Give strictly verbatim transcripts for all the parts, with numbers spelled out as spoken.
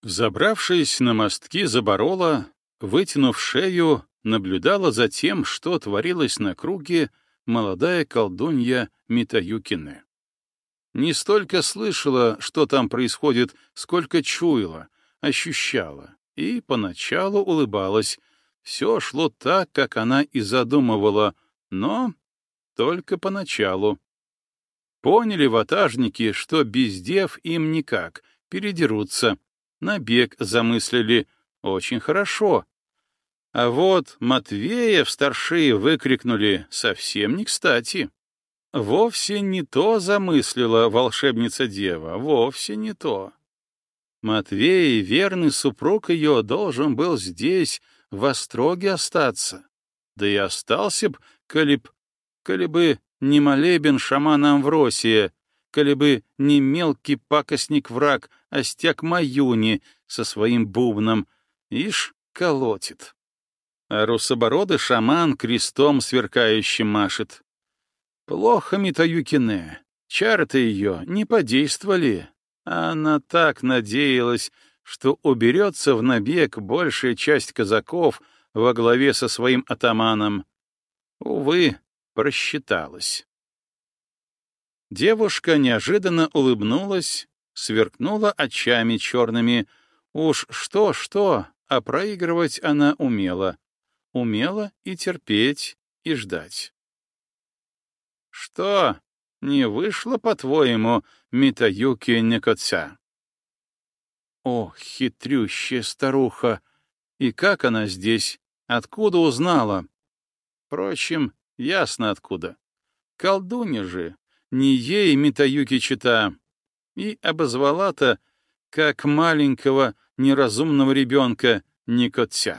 Взобравшись на мостки Заборола, вытянув шею, наблюдала за тем, что творилось на круге молодая колдунья Митаюкине. Не столько слышала, что там происходит, сколько чуяла, ощущала, и поначалу улыбалась. Все шло так, как она и задумывала, но только поначалу. Поняли ватажники, что без дев им никак, передерутся. Набег замыслили очень хорошо. А вот Матвея в старшие выкрикнули совсем не кстати. Вовсе не то замыслила волшебница-дева, вовсе не то. Матвей, верный супруг ее, должен был здесь, в остроге остаться. Да и остался б, коли б, коли бы не молебен шамана Амвросия, коли бы не мелкий пакостник-враг Остяк Маюни со своим бубном, ишь, колотит. А русобородый шаман крестом сверкающим машет. Плохо Митаюкине, чары-то ее не подействовали. Она так надеялась, что уберется в набег большая часть казаков во главе со своим атаманом. Увы, просчиталась. Девушка неожиданно улыбнулась, сверкнула очами черными. Уж что-что, а проигрывать она умела. Умела и терпеть, и ждать. Что, не вышло, по-твоему, Митаюки Некоця? О, хитрющая старуха! И как она здесь? Откуда узнала? Впрочем, ясно откуда. Колдунья же, не ей Митаюки чита. И обозвала-то, как маленького неразумного ребенка, Никотся.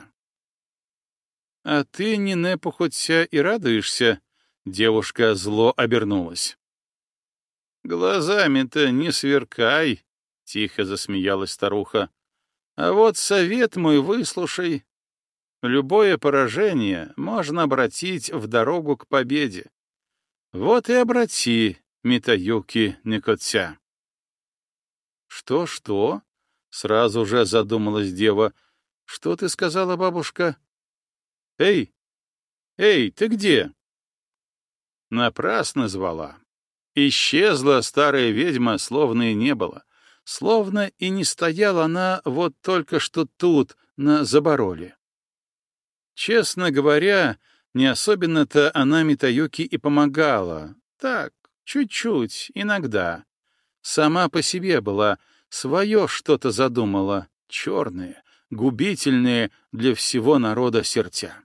А ты, Нинепу, хоться и радуешься? Девушка зло обернулась. Глазами-то не сверкай, тихо засмеялась старуха. А вот совет мой выслушай. Любое поражение можно обратить в дорогу к победе. Вот и обрати, Митаюки Никотся. Что-что? Сразу же задумалась дева. Что ты сказала, бабушка? Эй! Эй, ты где? Напрасно звала. Исчезла старая ведьма, словно и не было. Словно и не стояла она вот только что тут, на Забороле. Честно говоря, не особенно-то она Митаюки и помогала. Так, чуть-чуть, иногда. Сама по себе была, свое что-то задумала, черное, губительное для всего народа сердца.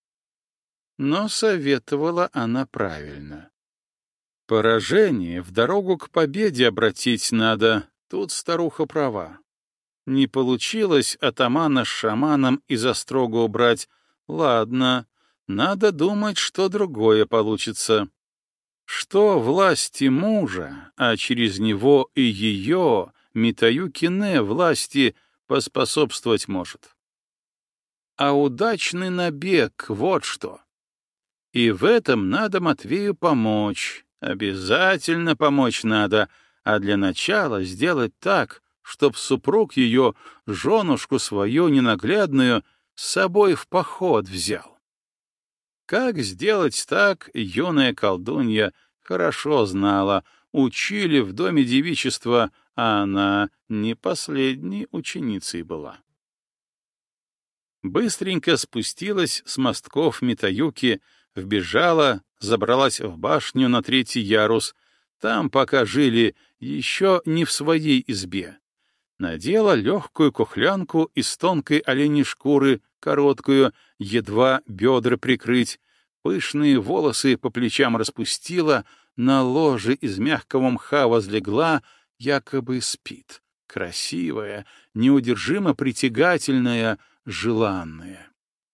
Но советовала она правильно. Поражение в дорогу к победе обратить надо, тут старуха права. Не получилось атамана с шаманом из острога убрать, ладно, надо думать, что другое получится. Что власти мужа, а через него и ее, Митаюкине, власти поспособствовать может. А удачный набег — вот что. И в этом надо Матвею помочь, обязательно помочь надо, а для начала сделать так, чтоб супруг ее, женушку свою ненаглядную, с собой в поход взял. Как сделать так, юная колдунья хорошо знала, учили в доме девичества, а она не последней ученицей была. Быстренько спустилась с мостков Митаюки, вбежала, забралась в башню на третий ярус, там, пока жили, еще не в своей избе. Надела легкую кухлянку из тонкой оленьей шкуры, короткую, едва бедра прикрыть, пышные волосы по плечам распустила, на ложе из мягкого мха возлегла, якобы спит. Красивая, неудержимо притягательная, желанная.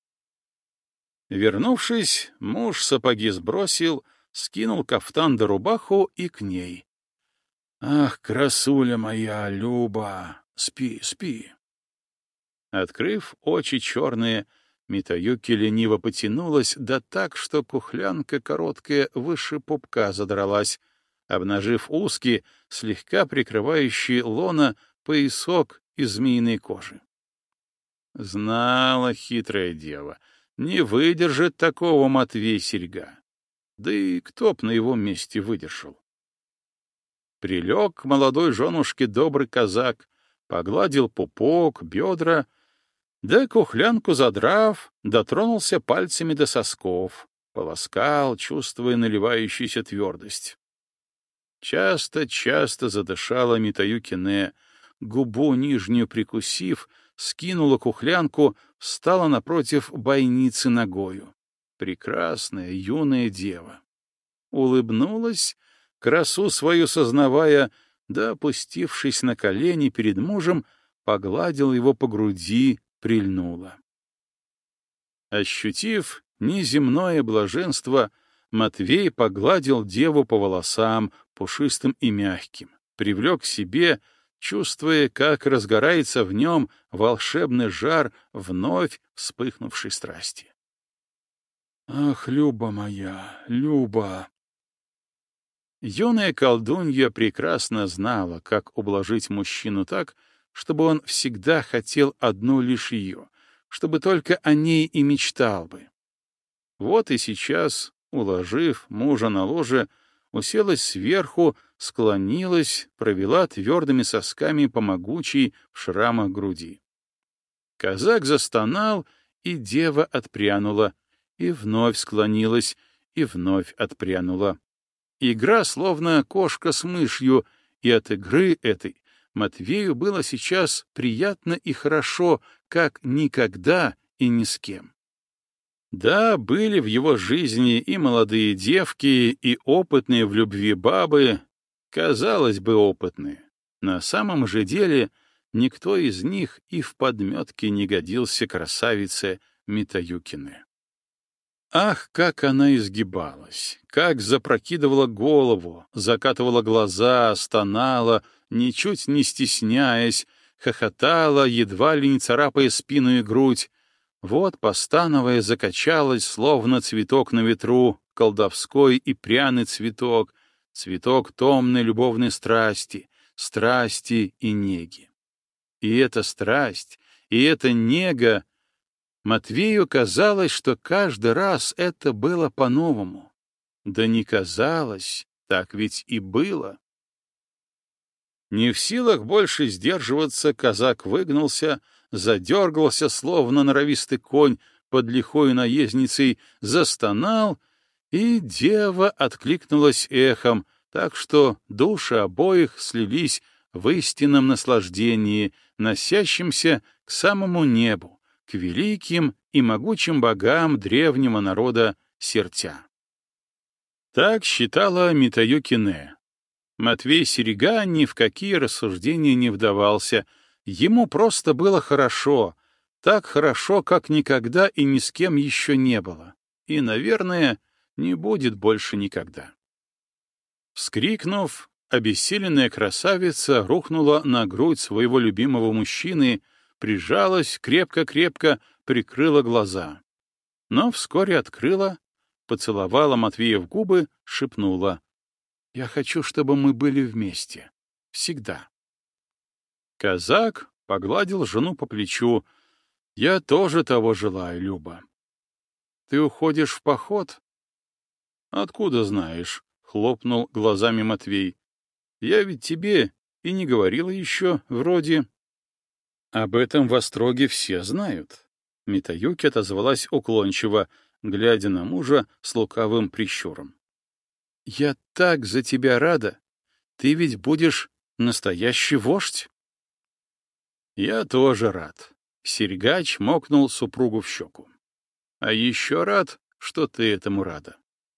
Вернувшись, муж сапоги сбросил, скинул кафтан да рубаху и к ней. «Ах, красуля моя, Люба, спи, спи!» Открыв очи черные, Митаюки лениво потянулась, да так, что кухлянка короткая выше пупка задралась, обнажив узкий, слегка прикрывающий лона, поясок из змеиной кожи. Знала хитрая дева, не выдержит такого Матвей Серьга. Да и кто б на его месте выдержал? Прилег к молодой женушке добрый казак, погладил пупок, бедра, да кухлянку задрав, дотронулся пальцами до сосков, полоскал, чувствуя наливающуюся твердость. Часто-часто задышала Митаю-Кине, губу нижнюю прикусив, скинула кухлянку, встала напротив бойницы ногою. Прекрасная юная дева. Улыбнулась, красу свою сознавая, да, опустившись на колени перед мужем, погладил его по груди, прильнула. Ощутив неземное блаженство, Матвей погладил деву по волосам, пушистым и мягким, привлек к себе, чувствуя, как разгорается в нем волшебный жар вновь вспыхнувшей страсти. «Ах, Люба моя, Люба!» Юная колдунья прекрасно знала, как ублажить мужчину так, чтобы он всегда хотел одну лишь ее, чтобы только о ней и мечтал бы. Вот и сейчас, уложив мужа на ложе, уселась сверху, склонилась, провела твердыми сосками по могучей в шрамах груди. Казак застонал, и дева отпрянула, и вновь склонилась, и вновь отпрянула. Игра словно кошка с мышью, и от игры этой Матвею было сейчас приятно и хорошо, как никогда и ни с кем. Да, были в его жизни и молодые девки, и опытные в любви бабы, казалось бы, опытные. На самом же деле никто из них и в подметке не годился красавице Митаю-Кине. Ах, как она изгибалась, как запрокидывала голову, закатывала глаза, стонала, ничуть не стесняясь, хохотала, едва ли не царапая спину и грудь. Вот, постановая, закачалась, словно цветок на ветру, колдовской и пряный цветок, цветок томной любовной страсти, страсти и неги. И эта страсть, и эта нега, Матвею казалось, что каждый раз это было по-новому. Да не казалось, так ведь и было. Не в силах больше сдерживаться, казак выгнулся, задергался, словно норовистый конь под лихой наездницей, застонал, и дева откликнулась эхом, так что души обоих слились в истинном наслаждении, носящемся к самому небу, к великим и могучим богам древнего народа Сертя. Так считала Митаю-Кине. Матвей Серьга ни в какие рассуждения не вдавался, ему просто было хорошо, так хорошо, как никогда и ни с кем еще не было, и, наверное, не будет больше никогда. Вскрикнув, обессиленная красавица рухнула на грудь своего любимого мужчины, прижалась крепко-крепко, прикрыла глаза. Но вскоре открыла, поцеловала Матвея в губы, шепнула: «Я хочу, чтобы мы были вместе. Всегда». Казак погладил жену по плечу. «Я тоже того желаю, Люба». «Ты уходишь в поход?» «Откуда знаешь?» — хлопнул глазами Матвей. «Я ведь тебе и не говорила еще, вроде...» «Об этом в Остроге все знают». Митаюки отозвалась уклончиво, глядя на мужа с лукавым прищуром. «Я так за тебя рада! Ты ведь будешь настоящий вождь!» «Я тоже рад», — Серьгач мокнул супругу в щеку. «А еще рад, что ты этому рада».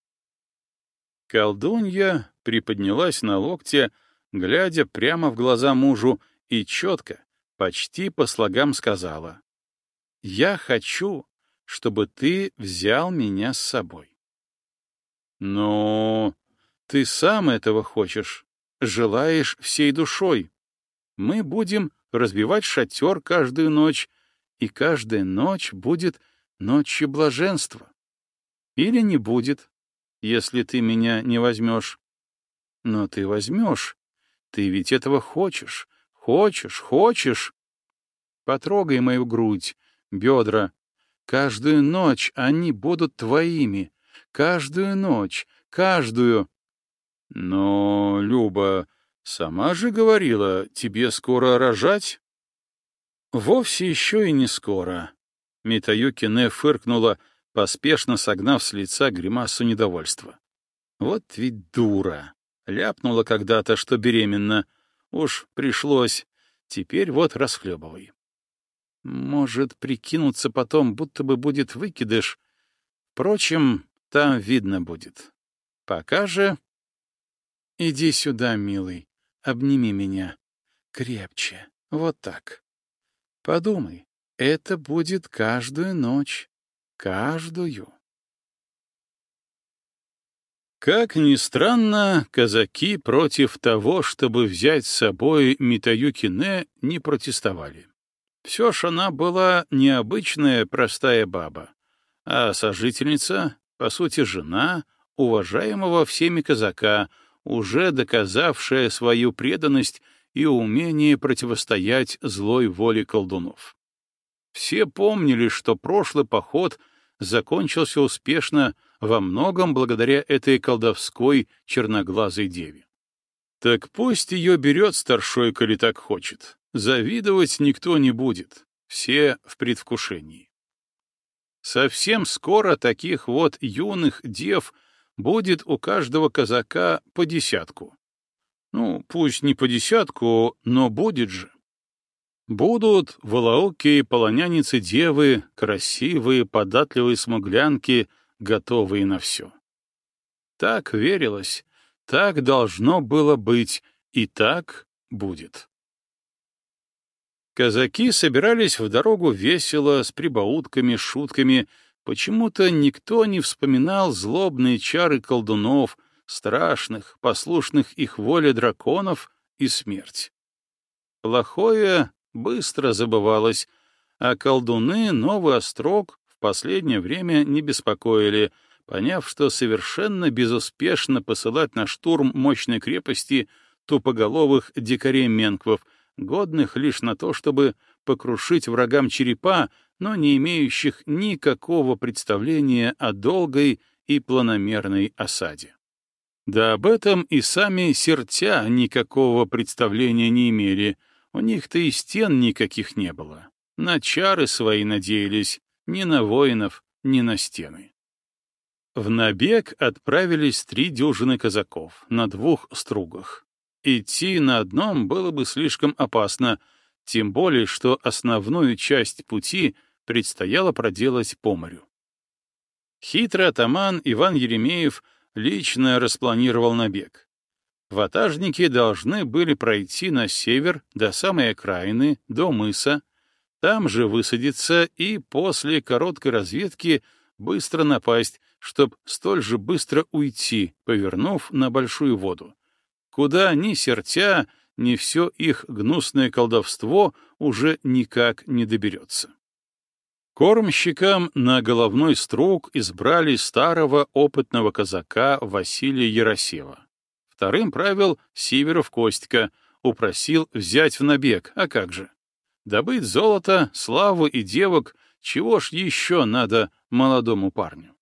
Колдунья приподнялась на локте, глядя прямо в глаза мужу, и четко, почти по слогам сказала: «Я хочу, чтобы ты взял меня с собой». «Но ты сам этого хочешь, желаешь всей душой. Мы будем разбивать шатер каждую ночь, и каждая ночь будет ночью блаженства. Или не будет, если ты меня не возьмешь. Но ты возьмешь, ты ведь этого хочешь, хочешь, хочешь». Потрогай мою грудь, бедра. Каждую ночь они будут твоими. Каждую ночь, каждую. Но, Люба, сама же говорила, тебе скоро рожать? Вовсе еще и не скоро. Митаюкине фыркнула, поспешно согнав с лица гримасу недовольства. Вот ведь дура. Ляпнула когда-то, что беременна. Уж пришлось. Теперь вот расхлебывай. Может прикинуться потом, будто бы будет выкидыш. Впрочем, там видно будет. Пока же... Иди сюда, милый, обними меня. Крепче. Вот так. Подумай, это будет каждую ночь. Каждую. Как ни странно, казаки против того, чтобы взять с собой Митаюкине, не протестовали. Все ж она была необычная простая баба, а сожительница, по сути, жена уважаемого всеми казака, уже доказавшая свою преданность и умение противостоять злой воле колдунов. Все помнили, что прошлый поход закончился успешно во многом благодаря этой колдовской черноглазой деве. Так пусть ее берет старшой, коли так хочет. Завидовать никто не будет, все в предвкушении. Совсем скоро таких вот юных дев будет у каждого казака по десятку. Ну, пусть не по десятку, но будет же. Будут волоокие полоняницы-девы, красивые, податливые смуглянки, готовые на все. Так верилось, так должно было быть, и так будет. Казаки собирались в дорогу весело, с прибаутками, шутками. Почему-то никто не вспоминал злобные чары колдунов, страшных, послушных их воле драконов и смерть. Плохое быстро забывалось, а колдуны новый острог в последнее время не беспокоили, поняв, что совершенно безуспешно посылать на штурм мощной крепости тупоголовых дикарей-менквов, годных лишь на то, чтобы покрушить врагам черепа, но не имеющих никакого представления о долгой и планомерной осаде. Да об этом и сами сертя никакого представления не имели, у них-то и стен никаких не было. На чары свои надеялись, ни на воинов, ни на стены. В набег отправились три дюжины казаков на двух стругах. Идти на одном было бы слишком опасно, тем более, что основную часть пути предстояло проделать по морю. Хитрый атаман Иван Еремеев лично распланировал набег. Ватажники должны были пройти на север до самой окраины, до мыса, там же высадиться и после короткой разведки быстро напасть, чтобы столь же быстро уйти, повернув на большую воду, куда ни сертя, ни все их гнусное колдовство уже никак не доберется. Кормщикам на головной струг избрали старого опытного казака Василия Яросева. Вторым правил Сиверов Костька, упросил взять в набег, а как же? Добыть золото, славу и девок, чего ж еще надо молодому парню?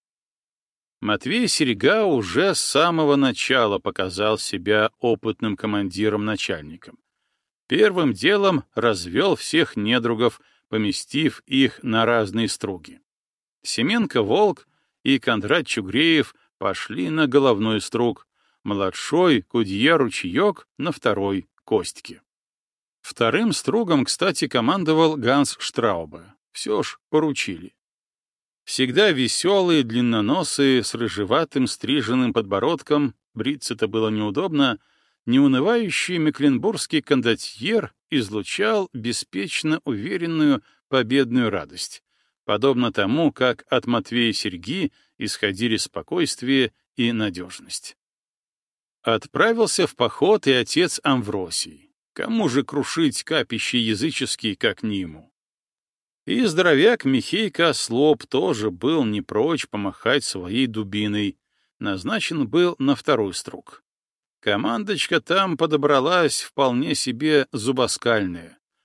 Матвей Серега уже с самого начала показал себя опытным командиром-начальником. Первым делом развел всех недругов, поместив их на разные струги. Семенко-Волк и Кондрат Чугреев пошли на головной струг, младшой Кудья-Ручеек на второй Костьке. Вторым стругом, кстати, командовал Ганс Штраубе. Все ж поручили. Всегда веселый, длинноносый, с рыжеватым стриженным подбородком, бриться-то было неудобно, неунывающий мекленбургский кондотьер излучал беспечно уверенную победную радость, подобно тому, как от Матвея Серьги исходили спокойствие и надежность. Отправился в поход и отец Амвросий. Кому же крушить капища языческие, как не ему? И здоровяк Михейка Ослоп тоже был не прочь помахать своей дубиной, назначен был на второй струг. Командочка там подобралась вполне себе зубоскальная.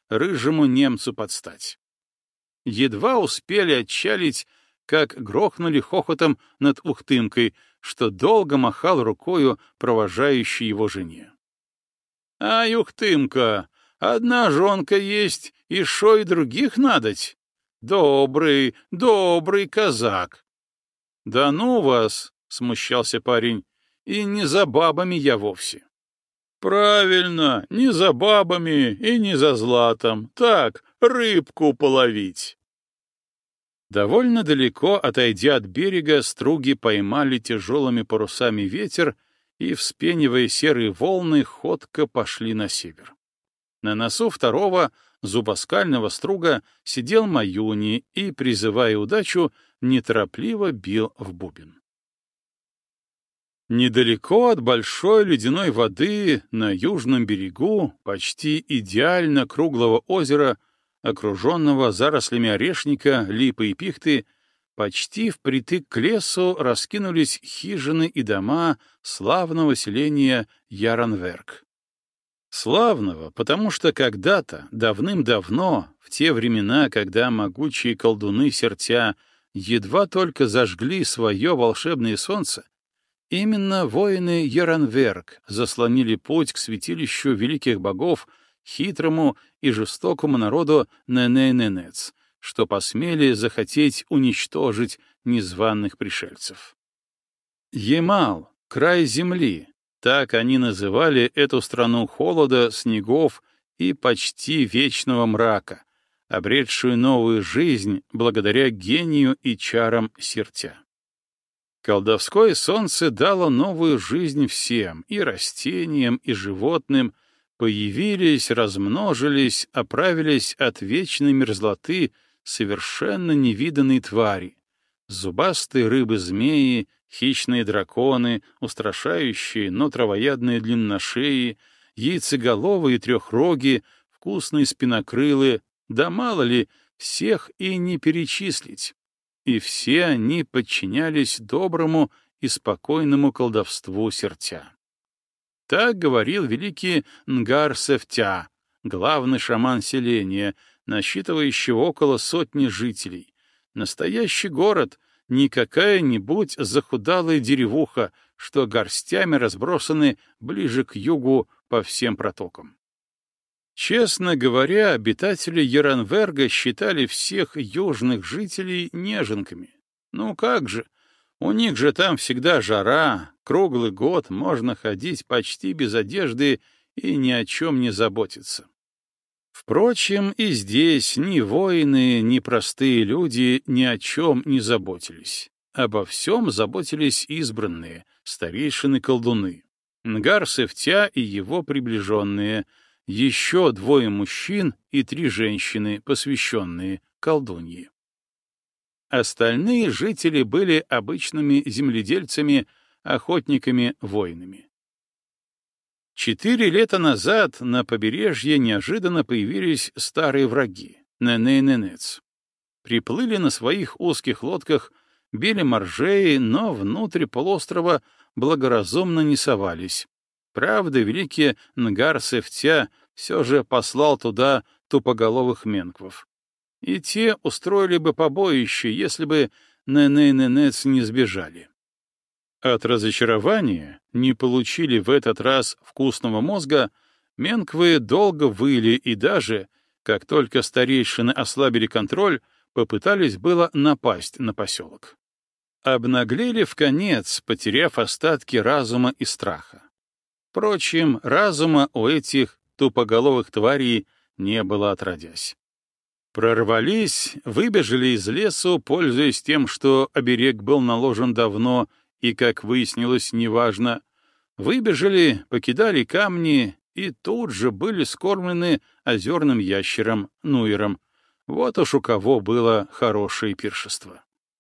рыжему немцу подстать. Едва успели отчалить, как грохнули хохотом над Ухтымкой, что долго махал рукою провожающей его жене. — Ай, Ухтымка, одна жонка есть, и шо и других надоть? Добрый, добрый казак. — Да ну вас, — смущался парень, — и не за бабами я вовсе. — Правильно, не за бабами и не за златом, так, рыбку половить. Довольно далеко, отойдя от берега, струги поймали тяжелыми парусами ветер и, вспенивая серые волны, ходко пошли на север. На носу второго зубоскального струга сидел Маюни и, призывая удачу, неторопливо бил в бубен. Недалеко от большой ледяной воды на южном берегу почти идеально круглого озера, окруженного зарослями орешника, липы и пихты, почти впритык к лесу раскинулись хижины и дома славного селения Яранверк. Славного, потому что когда-то, давным-давно, в те времена, когда могучие колдуны Сертя едва только зажгли свое волшебное солнце, именно воины Яранверк заслонили путь к святилищу великих богов хитрому и жестокому народу Неней-Ненец, что посмели захотеть уничтожить незваных пришельцев. Ямал — край земли, так они называли эту страну холода, снегов и почти вечного мрака, обретшую новую жизнь благодаря гению и чарам Сертя. Колдовское солнце дало новую жизнь всем, и растениям, и животным, появились, размножились, оправились от вечной мерзлоты совершенно невиданные твари, зубастые рыбы-змеи, хищные драконы, устрашающие, но травоядные длинношеи, яйцеголовые трехроги, вкусные спинокрылы, да мало ли, всех и не перечислить. И все они подчинялись доброму и спокойному колдовству Сертя. Так говорил великий Нгар-Сефтя, главный шаман селения, насчитывающего около сотни жителей. Настоящий город, не какая-нибудь захудалая деревуха, что горстями разбросаны ближе к югу по всем протокам. Честно говоря, обитатели Яранверга считали всех южных жителей неженками. Ну как же, у них же там всегда жара, круглый год можно ходить почти без одежды и ни о чем не заботиться. Впрочем, и здесь ни воины, ни простые люди ни о чем не заботились. Обо всем заботились избранные, старейшины-колдуны, Нгар-Сефтя и его приближенные, еще двое мужчин и три женщины, посвященные колдуньи. Остальные жители были обычными земледельцами, охотниками, воинами. Четыре лета назад на побережье неожиданно появились старые враги — Неней-Ненец. Приплыли на своих узких лодках, били моржей, но внутрь полуострова благоразумно не совались. Правда, великий Нгар-Сефтя все же послал туда тупоголовых менквов. И те устроили бы побоище, если бы Неней-Ненец не сбежали. От разочарования не получили в этот раз вкусного мозга, менквы долго выли и даже, как только старейшины ослабили контроль, попытались было напасть на поселок. Обнаглели вконец, потеряв остатки разума и страха. Впрочем, разума у этих тупоголовых тварей не было отродясь. Прорвались, выбежали из лесу, пользуясь тем, что оберег был наложен давно и, как выяснилось, неважно. Выбежали, покидали камни и тут же были скормлены озерным ящером, нуером. Вот уж у кого было хорошее пиршество.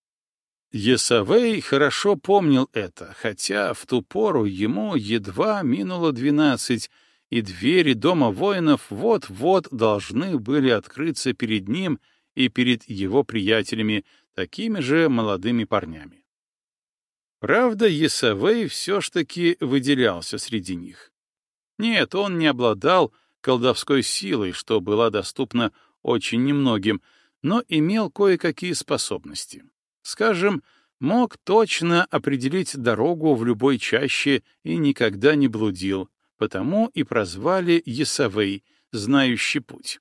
Есавей хорошо помнил это, хотя в ту пору ему едва минуло двенадцать, и двери дома воинов вот-вот должны были открыться перед ним и перед его приятелями, такими же молодыми парнями. Правда, Есавей все ж таки выделялся среди них. Нет, он не обладал колдовской силой, что была доступна очень немногим, но имел кое-какие способности. Скажем, мог точно определить дорогу в любой чаще и никогда не блудил, потому и прозвали Есавей, знающий путь.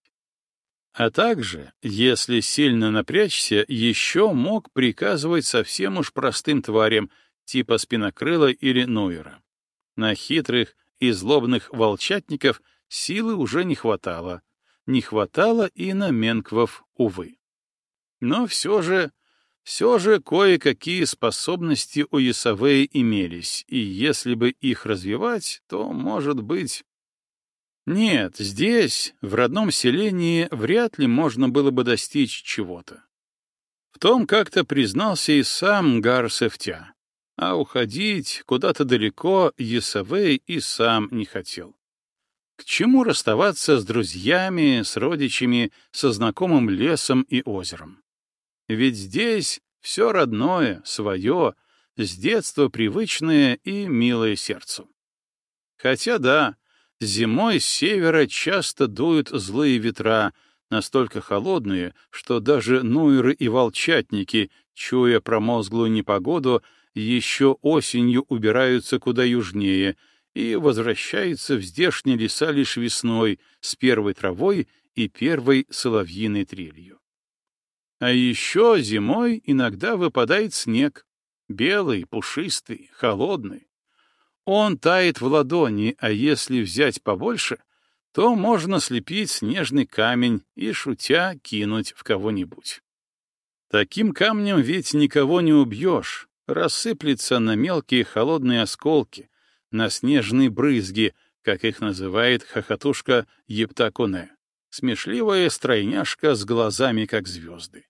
А также, если сильно напрячься, еще мог приказывать совсем уж простым тварям, типа спинокрыла или нойера. На хитрых и злобных волчатников силы уже не хватало. Не хватало и на менквов, увы. Но все же, все же кое-какие способности у Есавея имелись, и если бы их развивать, то, может быть... Нет, здесь, в родном селении, вряд ли можно было бы достичь чего-то. В том как-то признался и сам Гар-Сефтя, а уходить куда-то далеко Есавей и сам не хотел. К чему расставаться с друзьями, с родичами, со знакомым лесом и озером? Ведь здесь все родное, свое, с детства привычное и милое сердцу. Хотя да, зимой с севера часто дуют злые ветра, настолько холодные, что даже нуеры и волчатники, чуя промозглую непогоду, еще осенью убираются куда южнее и возвращаются в здешние леса лишь весной с первой травой и первой соловьиной трелью. А еще зимой иногда выпадает снег, белый, пушистый, холодный. Он тает в ладони, а если взять побольше, то можно слепить снежный камень и, шутя, кинуть в кого-нибудь. Таким камнем ведь никого не убьешь, рассыплется на мелкие холодные осколки, на снежные брызги, как их называет хохотушка Ептаконе, смешливая стройняшка с глазами, как звезды.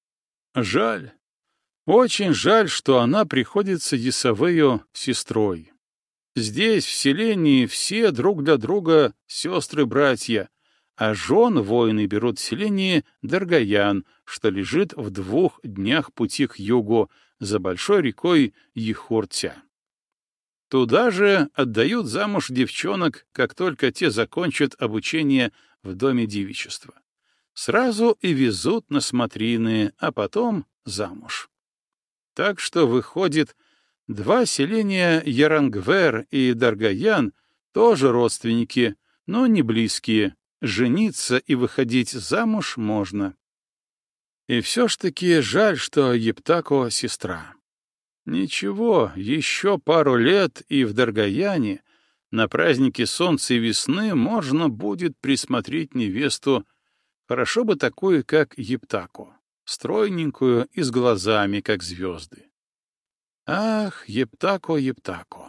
Жаль, очень жаль, что она приходится Есавею сестрой. Здесь, в селении, все друг для друга сестры-братья, а жен воины берут в селении Даргаян, что лежит в двух днях пути к югу, за большой рекой Ехуртя. Туда же отдают замуж девчонок, как только те закончат обучение в доме девичества. Сразу и везут на смотрины, а потом замуж. Так что выходит, два селения Ярангвер и Даргаян тоже родственники, но не близкие. Жениться и выходить замуж можно. И все ж таки жаль, что Ептако — сестра. Ничего, еще пару лет, и в Даргаяне на празднике солнца и весны можно будет присмотреть невесту, хорошо бы такую, как Ептако, стройненькую и с глазами, как звезды. Ах, Ептако, Ептако!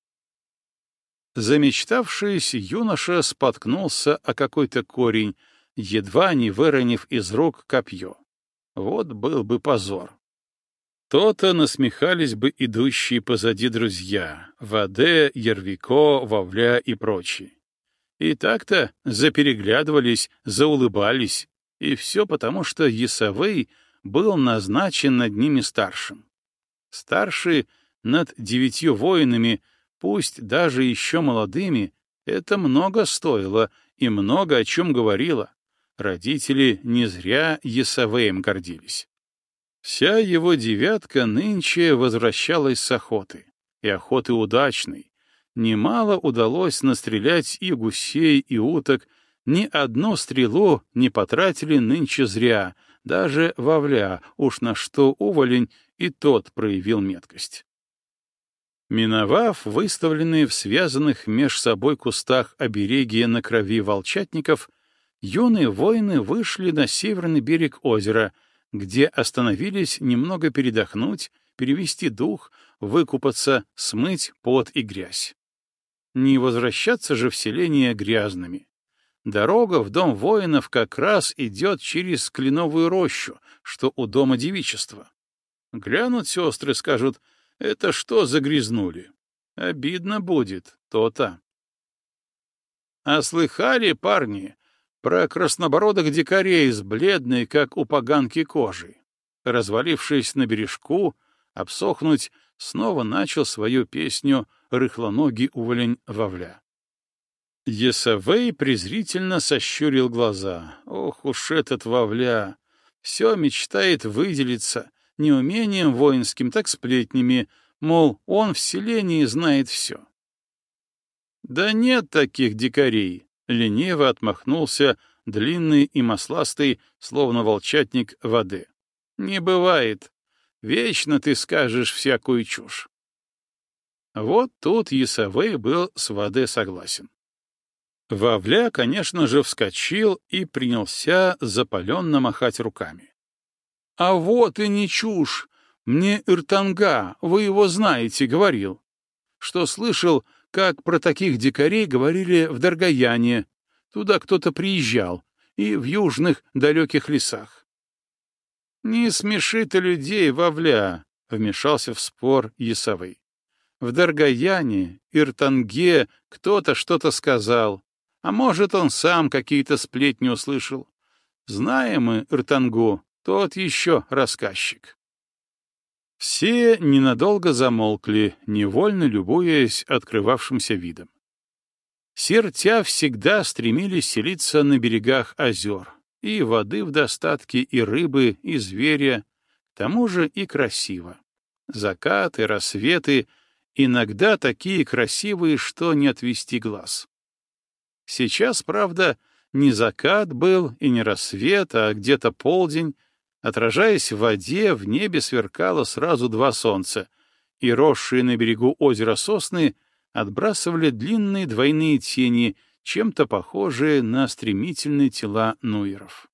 Замечтавшись, юноша споткнулся о какой-то корень, едва не выронив из рук копье. Вот был бы позор. То-то насмехались бы идущие позади друзья — Ваде, Ярвико, Вавля и прочие. И так-то запереглядывались, заулыбались, и все потому, что Есавей был назначен над ними старшим. Старший над девятью воинами, пусть даже еще молодыми, это много стоило и много о чем говорило. Родители не зря Есавеем гордились. Вся его девятка нынче возвращалась с охоты, и охоты удачной. Немало удалось настрелять и гусей, и уток, ни одну стрелу не потратили нынче зря, даже Вавля, уж на что уволень, и тот проявил меткость. Миновав выставленные в связанных меж собой кустах обереги на крови волчатников, юные воины вышли на северный берег озера, где остановились немного передохнуть, перевести дух, выкупаться, смыть пот и грязь. Не возвращаться же в селение грязными. Дорога в дом воинов как раз идет через кленовую рощу, что у дома девичества. Глянут сестры, скажут: это что загрязнули? Обидно будет, то-то. А слыхали, парни, про краснобородых дикарей с бледной, как у поганки, кожей? Развалившись на бережку, обсохнуть, снова начал свою песню рыхлоногий уволень Вавля. Есавей презрительно сощурил глаза. Ох уж этот Вовля! Все мечтает выделиться, не умением воинским, так сплетнями, мол, он в селении знает все. Да нет таких дикарей, — лениво отмахнулся длинный и масластый, словно волчатник, воды. Не бывает. Вечно ты скажешь всякую чушь. Вот тут Есавей был с воды согласен. Вовля, конечно же, вскочил и принялся запаленно махать руками. — А вот и не чушь! Мне Иртанга, вы его знаете, говорил. Что слышал, как про таких дикарей говорили в Даргаяне. Туда кто-то приезжал, и в южных далеких лесах. — Не смеши ты людей, Вовля! — вмешался в спор Есавей. В Даргаяне, Иртанге кто-то что-то сказал. А может, он сам какие-то сплетни услышал. Знаем мы Иртангу, тот еще рассказчик. Все ненадолго замолкли, невольно любуясь открывавшимся видом. Сертя всегда стремились селиться на берегах озер, и воды в достатке, и рыбы, и зверя, к тому же и красиво. Закаты, рассветы, иногда такие красивые, что не отвести глаз. Сейчас, правда, не закат был и не рассвет, а где-то полдень. Отражаясь в воде, в небе сверкало сразу два солнца, и росшие на берегу озера сосны отбрасывали длинные двойные тени, чем-то похожие на стремительные тела нуеров.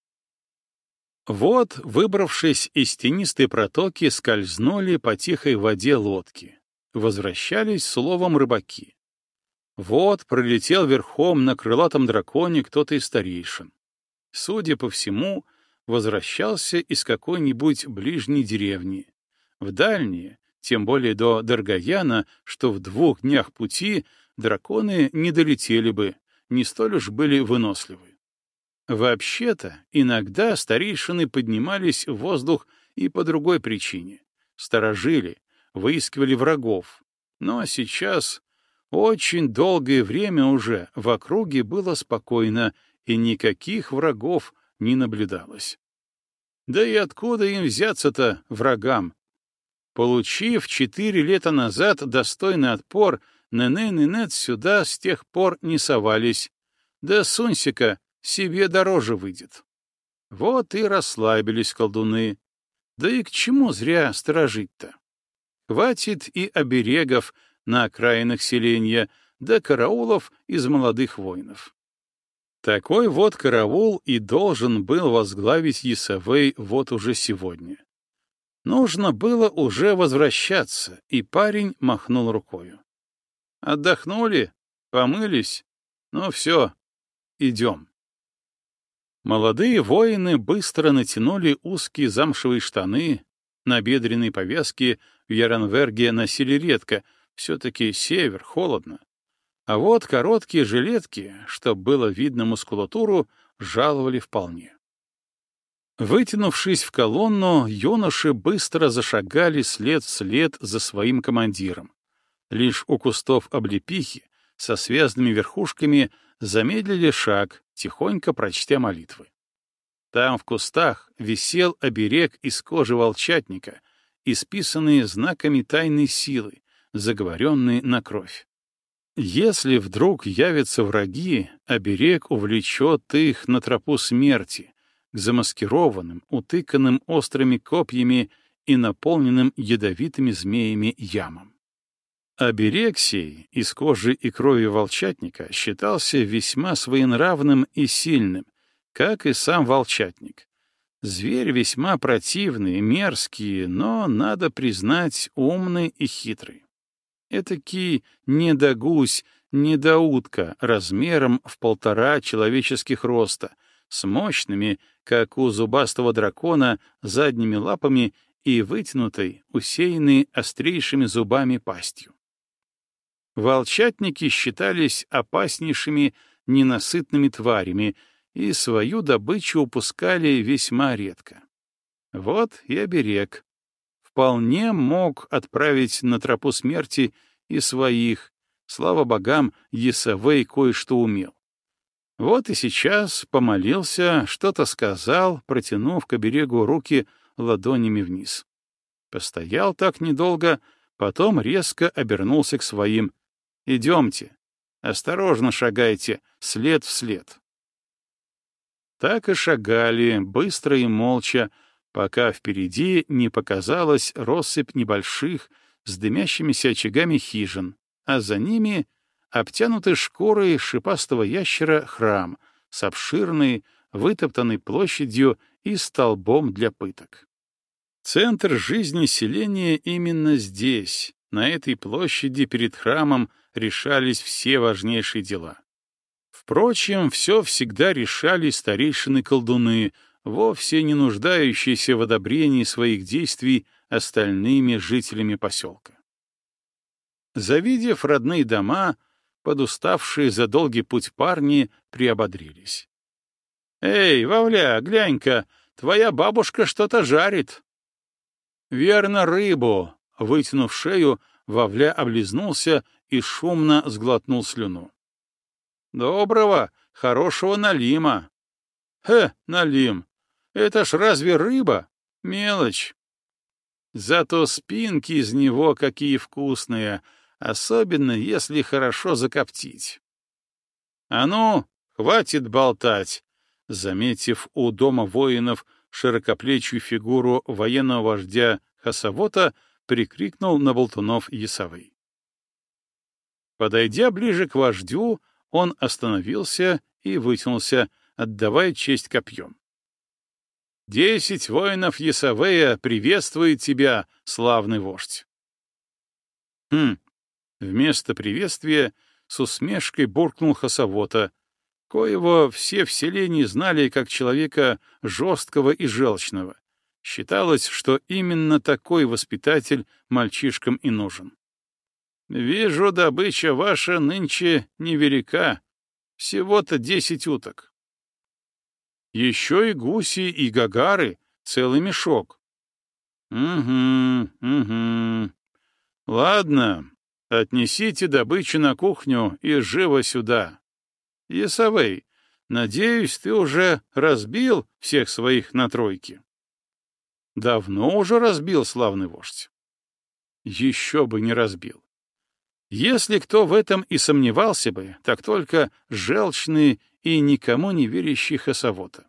Вот, выбравшись из тенистой протоки, скользнули по тихой воде лодки. Возвращались с уловом рыбаки. Вот пролетел верхом на крылатом драконе кто-то из старейшин. Судя по всему, возвращался из какой-нибудь ближней деревни. В дальние, тем более до Даргаяна, что в двух днях пути драконы не долетели бы, не столь уж были выносливы. Вообще-то, иногда старейшины поднимались в воздух и по другой причине. Сторожили, выискивали врагов. Но сейчас... Очень долгое время уже в округе было спокойно, и никаких врагов не наблюдалось. Да и откуда им взяться-то, врагам? Получив четыре лета назад достойный отпор, Ненен и Нет сюда с тех пор не совались. Да Сунсика себе дороже выйдет. Вот и расслабились колдуны. Да и к чему зря сторожить-то? Хватит и оберегов на окраинах селения, да караулов из молодых воинов. Такой вот караул и должен был возглавить Есавей вот уже сегодня. Нужно было уже возвращаться, и парень махнул рукою. Отдохнули, помылись, ну все, идем. Молодые воины быстро натянули узкие замшевые штаны, набедренные повязки в Яранверге носили редко, все-таки север, холодно. А вот короткие жилетки, чтоб было видно мускулатуру, жаловали вполне. Вытянувшись в колонну, юноши быстро зашагали след в след за своим командиром. Лишь у кустов облепихи со связанными верхушками замедлили шаг, тихонько прочтя молитвы. Там в кустах висел оберег из кожи волчатника, исписанный знаками тайной силы, заговоренный на кровь. Если вдруг явятся враги, оберег увлечет их на тропу смерти, к замаскированным, утыканным острыми копьями и наполненным ядовитыми змеями ямам. Оберег сей из кожи и крови волчатника считался весьма своенравным и сильным, как и сам волчатник. Зверь весьма противный, мерзкий, но, надо признать, умный и хитрый. Этакий недогусь, недоутка размером в полтора человеческих роста, с мощными, как у зубастого дракона, задними лапами и вытянутой, усеянной острейшими зубами пастью. Волчатники считались опаснейшими ненасытными тварями и свою добычу упускали весьма редко. Вот и оберег. Вполне мог отправить на тропу смерти и своих, Слава богам, Есавей кое-что умел. Вот и сейчас помолился, что-то сказал, протянув к оберегу руки ладонями вниз. Постоял так недолго, потом резко обернулся к своим. «Идемте. Осторожно шагайте, след в след». Так и шагали, быстро и молча, пока впереди не показалась россыпь небольших, с дымящимися очагами хижин, а за ними обтянутый шкурой шипастого ящера храм с обширной, вытоптанной площадью и столбом для пыток. Центр жизни селения именно здесь, на этой площади перед храмом, решались все важнейшие дела. Впрочем, все всегда решали старейшины-колдуны, вовсе не нуждающиеся в одобрении своих действий остальными жителями поселка. Завидев родные дома, подуставшие за долгий путь парни приободрились. «Эй, Вовля, глянь-ка, твоя бабушка что-то жарит!» «Верно, рыбу!» — вытянув шею, Вовля облизнулся и шумно сглотнул слюну. «Доброго, хорошего налима!» «Хе, налим! Это ж разве рыба? Мелочь!» Зато спинки из него какие вкусные, особенно если хорошо закоптить. «А ну, хватит болтать!» Заметив у дома воинов широкоплечью фигуру военного вождя Хасавота, прикрикнул на болтунов Есавей. Подойдя ближе к вождю, он остановился и вытянулся, отдавая честь копьем. «Десять воинов Есавея приветствует тебя, славный вождь!» «Хм!» Вместо приветствия с усмешкой буркнул Хасавота, коего все в селении знали как человека жесткого и желчного. Считалось, что именно такой воспитатель мальчишкам и нужен. «Вижу, добыча ваша нынче невелика, всего-то десять уток». «Еще и гуси, и гагары, целый мешок». «Угу, угу. Ладно, отнесите добычу на кухню и живо сюда. Есавей, надеюсь, ты уже разбил всех своих на тройке?» «Давно уже разбил, славный вождь». «Еще бы не разбил. Если кто в этом и сомневался бы, так только желчный и никому не верящий Хасавота.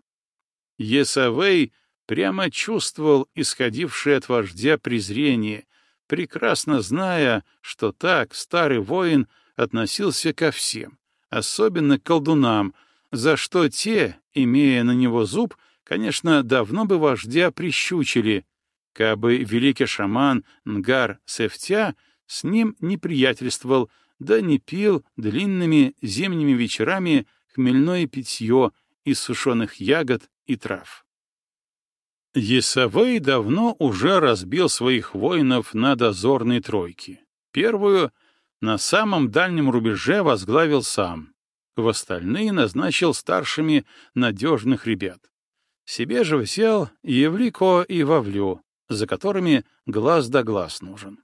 Есавей прямо чувствовал исходившее от вождя презрение, прекрасно зная, что так старый воин относился ко всем, особенно к колдунам, за что те, имея на него зуб, конечно, давно бы вождя прищучили, кабы великий шаман Нгар Сефтя с ним не приятельствовал, да не пил длинными зимними вечерами хмельное питье из сушеных ягод и трав. Есавей давно уже разбил своих воинов на дозорные тройки. Первую на самом дальнем рубеже возглавил сам, в остальные назначил старшими надежных ребят. Себе же взял Евлико и Вовлю, за которыми глаз да глаз нужен.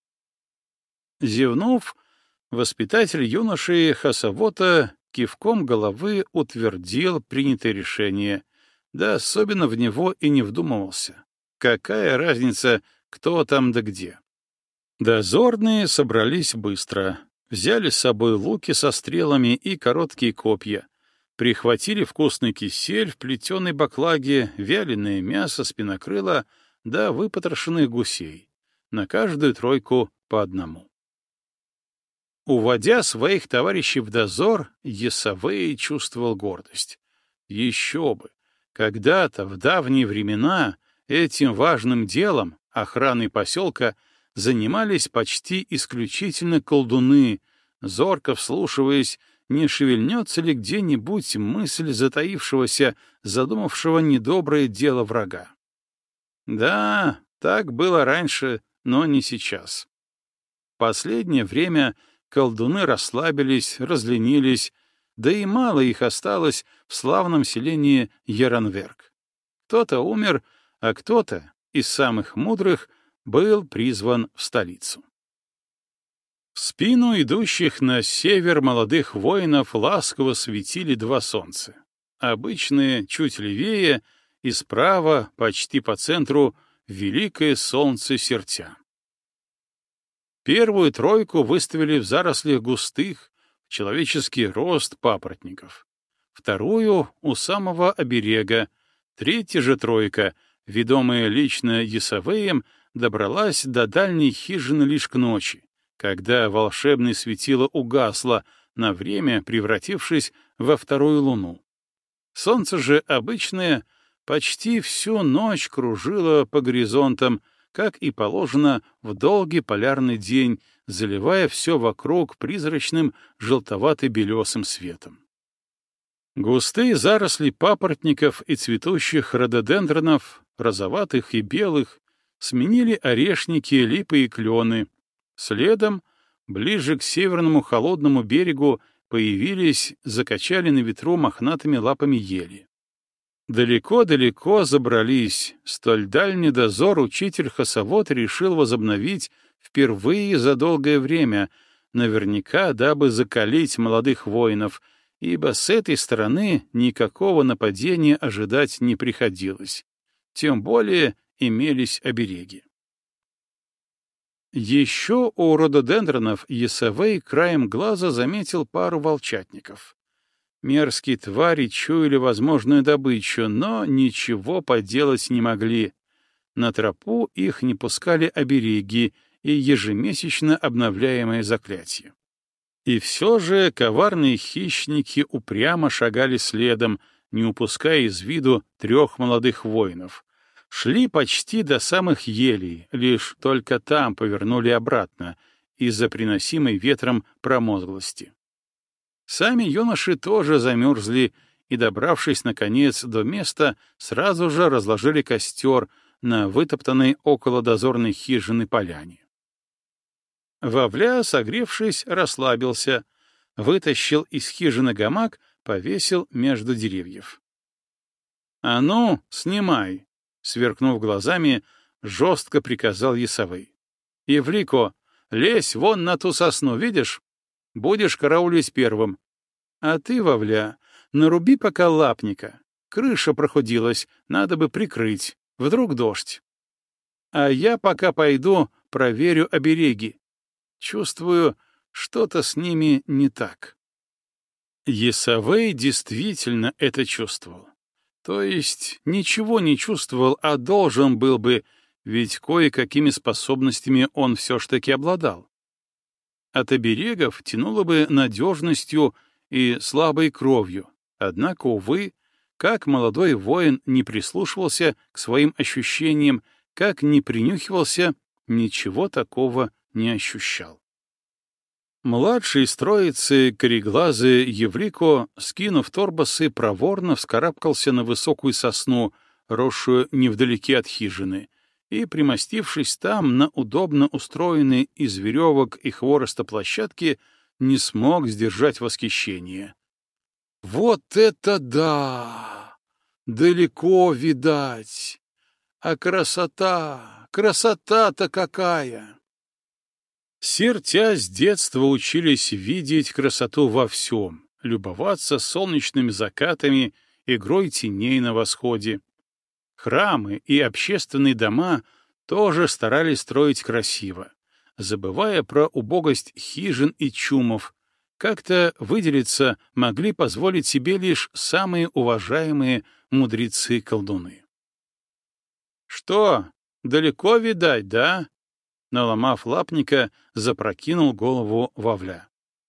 Зевнув, воспитатель юноши Хасавота кивком головы утвердил принятое решение, да особенно в него и не вдумывался. Какая разница, кто там да где? Дозорные собрались быстро, взяли с собой луки со стрелами и короткие копья, прихватили вкусный кисель в плетеной баклаге, вяленое мясо спинокрыла да выпотрошенных гусей, на каждую тройку по одному. Уводя своих товарищей в дозор, Есавей чувствовал гордость. Еще бы! Когда-то, в давние времена, этим важным делом, охраной поселка, занимались почти исключительно колдуны, зорко вслушиваясь, не шевельнется ли где-нибудь мысль затаившегося, задумавшего недоброе дело врага. Да, так было раньше, но не сейчас. В последнее время колдуны расслабились, разленились, да и мало их осталось в славном селении Яранверк. Кто-то умер, а кто-то, из самых мудрых, был призван в столицу. В спину идущих на север молодых воинов ласково светили два солнца. Обычные чуть левее и справа, почти по центру, великое солнце Сертя. Первую тройку выставили в зарослях густых, в человеческий рост папоротников. Вторую — у самого оберега. Третья же тройка, ведомая лично Есавеем, добралась до дальней хижины лишь к ночи, когда волшебное светило угасло, на время превратившись во вторую луну. Солнце же обычное почти всю ночь кружило по горизонтам, как и положено в долгий полярный день, заливая все вокруг призрачным желтовато-белесым светом. Густые заросли папоротников и цветущих рододендронов, розоватых и белых, сменили орешники, липы и клены. Следом, ближе к северному холодному берегу, появились, закачали на ветру мохнатыми лапами ели. Далеко-далеко забрались, столь дальний дозор учитель Хасавод решил возобновить впервые за долгое время, наверняка дабы закалить молодых воинов, ибо с этой стороны никакого нападения ожидать не приходилось. Тем более имелись обереги. Еще у рододендронов Есавей краем глаза заметил пару волчатников. Мерзкие твари чуяли возможную добычу, но ничего поделать не могли. На тропу их не пускали обереги и ежемесячно обновляемое заклятие. И все же коварные хищники упрямо шагали следом, не упуская из виду трех молодых воинов. Шли почти до самых елей, лишь только там повернули обратно из-за приносимой ветром промозглости. Сами юноши тоже замерзли и, добравшись, наконец, до места, сразу же разложили костер на вытоптанной около дозорной хижины поляне. Вовля, согревшись, расслабился, вытащил из хижины гамак, повесил между деревьев. — А ну, снимай! — сверкнув глазами, жестко приказал Есавей. — Евлико, лезь вон на ту сосну, видишь? Будешь караулить первым. А ты, Вовля, наруби пока лапника. Крыша прохудилась, надо бы прикрыть. Вдруг дождь. А я пока пойду проверю обереги. Чувствую, что-то с ними не так. Есавей действительно это чувствовал. То есть ничего не чувствовал, а должен был бы, ведь кое-какими способностями он все ж таки обладал. От оберегов тянуло бы надежностью и слабой кровью, однако, увы, как молодой воин не прислушивался к своим ощущениям, как не принюхивался, ничего такого не ощущал. Младший из троицы, кореглазый Евлико, скинув торбасы, проворно вскарабкался на высокую сосну, росшую невдалеке от хижины, и, примостившись там на удобно устроенной из веревок и хвороста площадке, не смог сдержать восхищение. «Вот это да! Далеко видать! А красота! Красота-то какая!» Сертя с детства учились видеть красоту во всем, любоваться солнечными закатами, игрой теней на восходе. Храмы и общественные дома тоже старались строить красиво, забывая про убогость хижин и чумов. Как-то выделиться могли позволить себе лишь самые уважаемые мудрецы-колдуны. «Что, далеко видать, да?» Наломав лапника, запрокинул голову Вовля.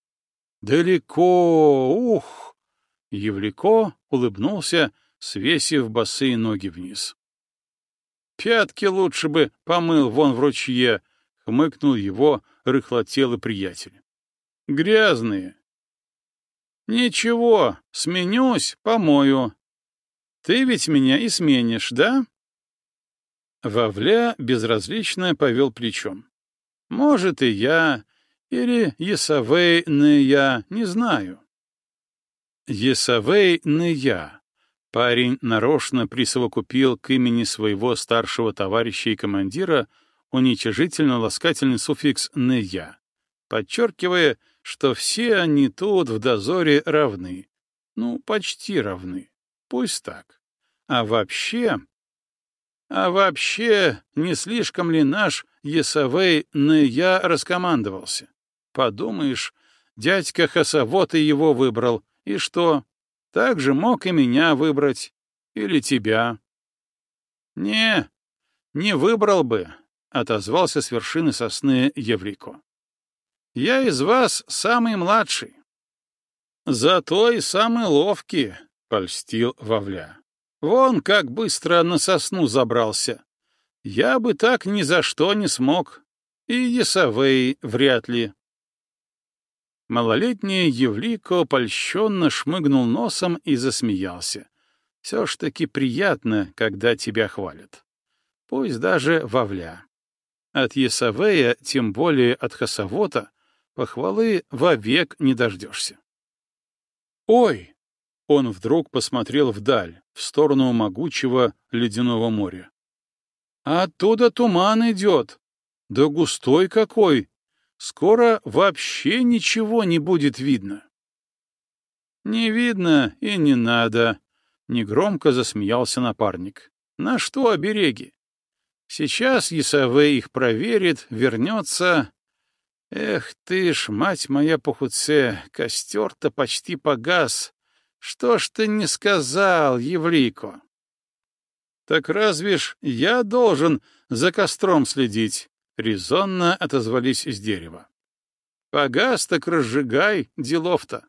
«Далеко! Ух!» Евлико улыбнулся, свесив босые ноги вниз. «Пятки лучше бы помыл вон в ручье», — хмыкнул его рыхлотелый приятель. «Грязные». «Ничего, сменюсь, помою. Ты ведь меня и сменишь, да?» Вовля безразлично повел плечом. «Может, и я, или Есавей не я, не знаю». Есавей не я. Парень нарочно присовокупил к имени своего старшего товарища и командира уничижительно-ласкательный суффикс «не я». подчеркивая, что все они тут в дозоре равны. Ну, почти равны. Пусть так. А вообще... А вообще, не слишком ли наш Есавей Нея раскомандовался? Подумаешь, дядька Хасавот и его выбрал. И что? Так же мог и меня выбрать. Или тебя. Не, не выбрал бы, — отозвался с вершины сосны Еврико. Я из вас самый младший. Зато и самый ловкий, — польстил Вовля. Вон как быстро на сосну забрался. Я бы так ни за что не смог. И Есавей вряд ли. Малолетний Евлико польщенно шмыгнул носом и засмеялся. Все ж таки приятно, когда тебя хвалят. Пусть даже Вовля. От Есавея, тем более от Хасавота, похвалы вовек не дождешься. «Ой!» — он вдруг посмотрел вдаль, в сторону могучего ледяного моря. «Оттуда туман идет. Да густой какой! Скоро вообще ничего не будет видно». «Не видно и не надо», — негромко засмеялся напарник. «На что обереги? Сейчас Есавей их проверит, вернется. Эх ты ж, мать моя похудце, костер-то почти погас. Что ж ты не сказал, Евлико?» «Так разве ж я должен за костром следить?» — резонно отозвались с дерева. «Погас, так разжигай, делов-то».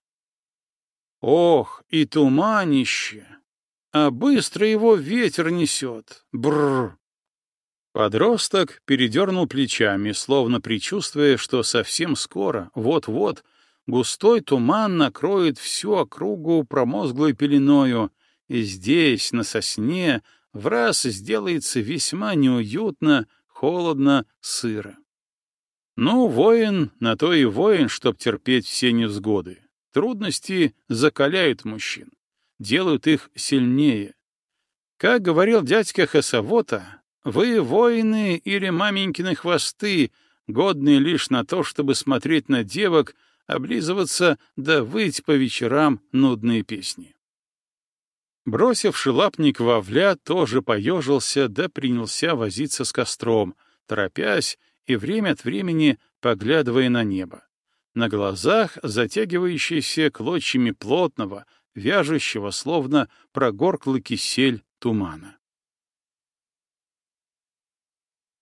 «Ох, и туманище! А быстро его ветер несет! Бррр!» Подросток передернул плечами, словно предчувствуя, что совсем скоро, вот-вот, густой туман накроет всю округу промозглой пеленою, и здесь, на сосне, враз сделается весьма неуютно, холодно, сыро. Ну, воин, на то и воин, чтоб терпеть все невзгоды. Трудности закаляют мужчин, делают их сильнее. Как говорил дядька Хасавота, вы воины или маменькины хвосты, годные лишь на то, чтобы смотреть на девок, облизываться да выть по вечерам нудные песни. Бросивший лапник Вовля тоже поежился да принялся возиться с костром, торопясь и время от времени поглядывая на небо. На глазах затягивающиеся клочьями плотного, вяжущего, словно прогорклый кисель, тумана.